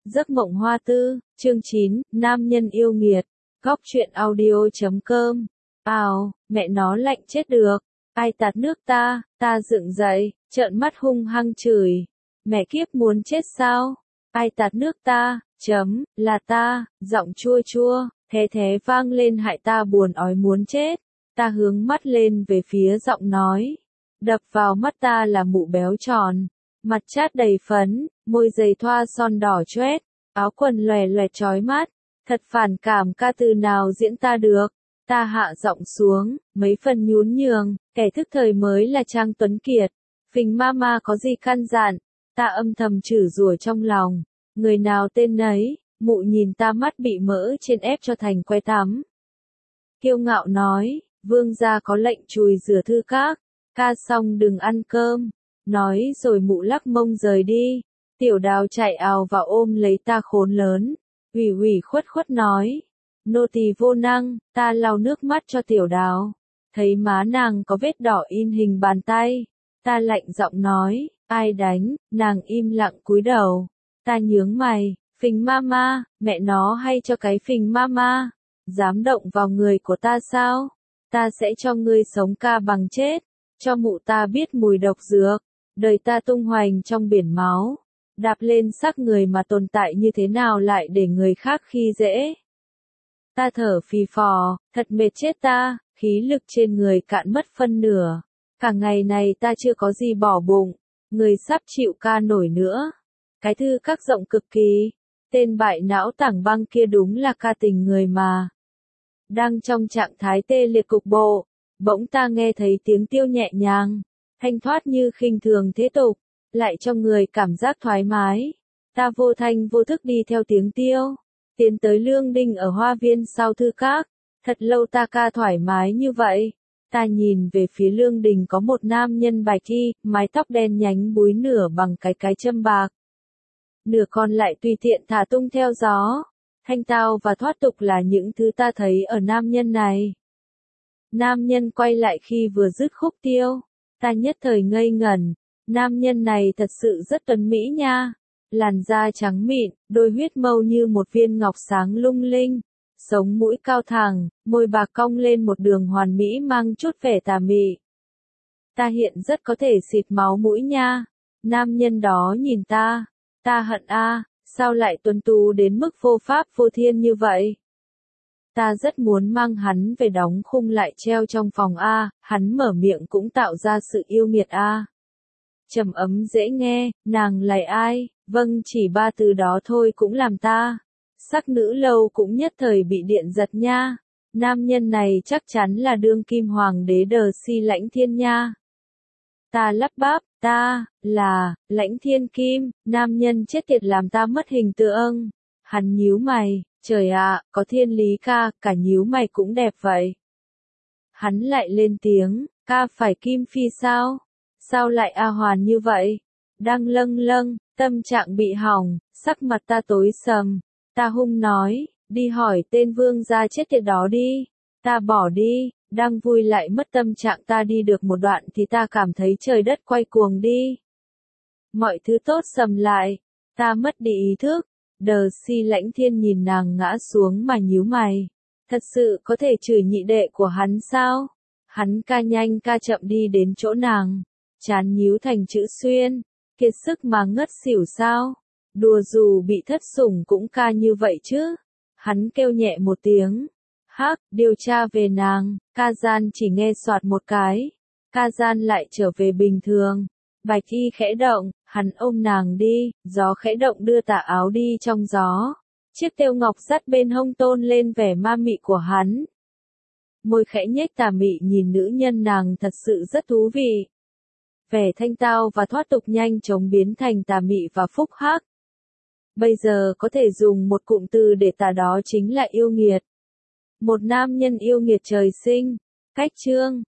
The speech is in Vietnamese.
Giấc mộng hoa tư, chương 9, nam nhân yêu nghiệt. Góc truyện audio.com. Mẹ nó lạnh chết được. Ai tạt nước ta, ta dựng dậy, trợn mắt hung hăng chửi. Mẹ kiếp muốn chết sao? Ai tạt nước ta, là ta, giọng chua chua, thế vang lên hại ta buồn ói muốn chết. Ta hướng mắt lên về phía giọng nói. Đập vào mắt ta là mụ béo tròn. Mặt chát đầy phấn, môi dày thoa son đỏ choét, áo quần lòe loẹt chói mắt. Thật phản cảm, ca từ nào diễn ta được. Ta hạ giọng xuống, mấy phần nhún nhường, kẻ thức thời mới là Trang Tuấn Kiệt. Phình mama có gì căn dặn, ta âm thầm chửi rủa trong lòng. Người nào tên nấy, mụ nhìn ta mắt bị mỡ trên ép cho thành que tắm. Kiêu ngạo nói, vương gia có lệnh chùi rửa thư các, ca xong đừng ăn cơm. Nói rồi mụ lắc mông rời đi. Tiểu Đào chạy ào vào ôm lấy ta khốn lớn. Ủy khuất nói. Nô tỳ vô năng, ta lau nước mắt cho Tiểu Đào. Thấy má nàng có vết đỏ in hình bàn tay. Ta lạnh giọng nói, ai đánh, nàng im lặng cúi đầu. Ta nhướng mày, phình mama, mẹ nó hay cho cái phình mama. Dám động vào người của ta sao? Ta sẽ cho ngươi sống ca bằng chết. Cho mụ ta biết mùi độc dược. Đời ta tung hoành trong biển máu, đạp lên xác người mà tồn tại như thế nào lại để người khác khi dễ. Ta thở phì phò, thật mệt chết ta, khí lực trên người cạn mất phân nửa. Cả ngày này ta chưa có gì bỏ bụng, người sắp chịu ca nổi nữa. Cái thư các rộng cực kỳ, tên bại não tảng băng kia đúng là ca tình người mà. Đang trong trạng thái tê liệt cục bộ, bỗng ta nghe thấy tiếng tiêu nhẹ nhàng. Thanh thoát như khinh thường thế tục, lại cho người cảm giác thoải mái. Ta vô thanh vô thức đi theo tiếng tiêu, tiến tới lương đinh ở hoa viên sau thư các. Thật lâu ta ca thoải mái như vậy. Ta nhìn về phía lương đình có một nam nhân bạch y, mái tóc đen nhánh búi nửa bằng cái châm bạc. Nửa còn lại tùy tiện thả tung theo gió. Thanh tao và thoát tục là những thứ ta thấy ở nam nhân này. Nam nhân quay lại khi vừa dứt khúc tiêu. Ta nhất thời ngây ngẩn, nam nhân này thật sự rất tuấn mỹ nha. Làn da trắng mịn, đôi huyết mâu như một viên ngọc sáng lung linh, sống mũi cao thẳng, môi bạc cong lên một đường hoàn mỹ mang chút vẻ tà mị. Ta hiện rất có thể xịt máu mũi nha. Nam nhân đó nhìn ta hận sao lại tuấn tú đến mức vô pháp vô thiên như vậy. Ta rất muốn mang hắn về đóng khung lại treo trong phòng hắn mở miệng cũng tạo ra sự yêu nghiệt Trầm ấm dễ nghe, nàng là ai? Vâng, chỉ ba từ đó thôi cũng làm ta. Sắc nữ lâu cũng nhất thời bị điện giật nha. Nam nhân này chắc chắn là đương kim hoàng đế Đờ Si Lãnh Thiên nha. Ta lắp bắp, ta, là, Lãnh Thiên Kim, nam nhân chết tiệt làm ta mất hình tượng. Hắn nhíu mày. Trời ạ, có thiên lý ca, cả nhíu mày cũng đẹp vậy. Hắn lại lên tiếng, ca phải Kim Phi sao? Sao lại hoàn như vậy? Đang lâng, tâm trạng bị hỏng, sắc mặt ta tối sầm. Ta hung nói, đi hỏi tên vương gia chết tiệt đó đi. Ta bỏ đi, đang vui lại mất tâm trạng ta đi được một đoạn thì ta cảm thấy trời đất quay cuồng đi. Mọi thứ tốt sầm lại, ta mất đi ý thức. Đờ Si Lãnh Thiên nhìn nàng ngã xuống mà nhíu mày. Thật sự có thể chửi nhị đệ của hắn sao? Hắn ca nhanh ca chậm đi đến chỗ nàng. Chán nhíu thành chữ xuyên. Kiệt sức mà ngất xỉu sao? Đùa dù bị thất sủng cũng ca như vậy chứ. Hắn kêu nhẹ một tiếng. Hắc, điều tra về nàng. Ca gian chỉ nghe soạt một cái. Ca gian lại trở về bình thường. Bạch y khẽ động, hắn ôm nàng đi, gió khẽ động đưa tà áo đi trong gió. Chiếc thêu ngọc sắt bên hông tôn lên vẻ ma mị của hắn. Môi khẽ nhếch tà mị nhìn nữ nhân nàng thật sự rất thú vị. Vẻ thanh tao và thoát tục nhanh chóng biến thành tà mị và phúc hắc. Bây giờ có thể dùng một cụm từ để tả đó chính là yêu nghiệt. Một nam nhân yêu nghiệt trời sinh. Cách chương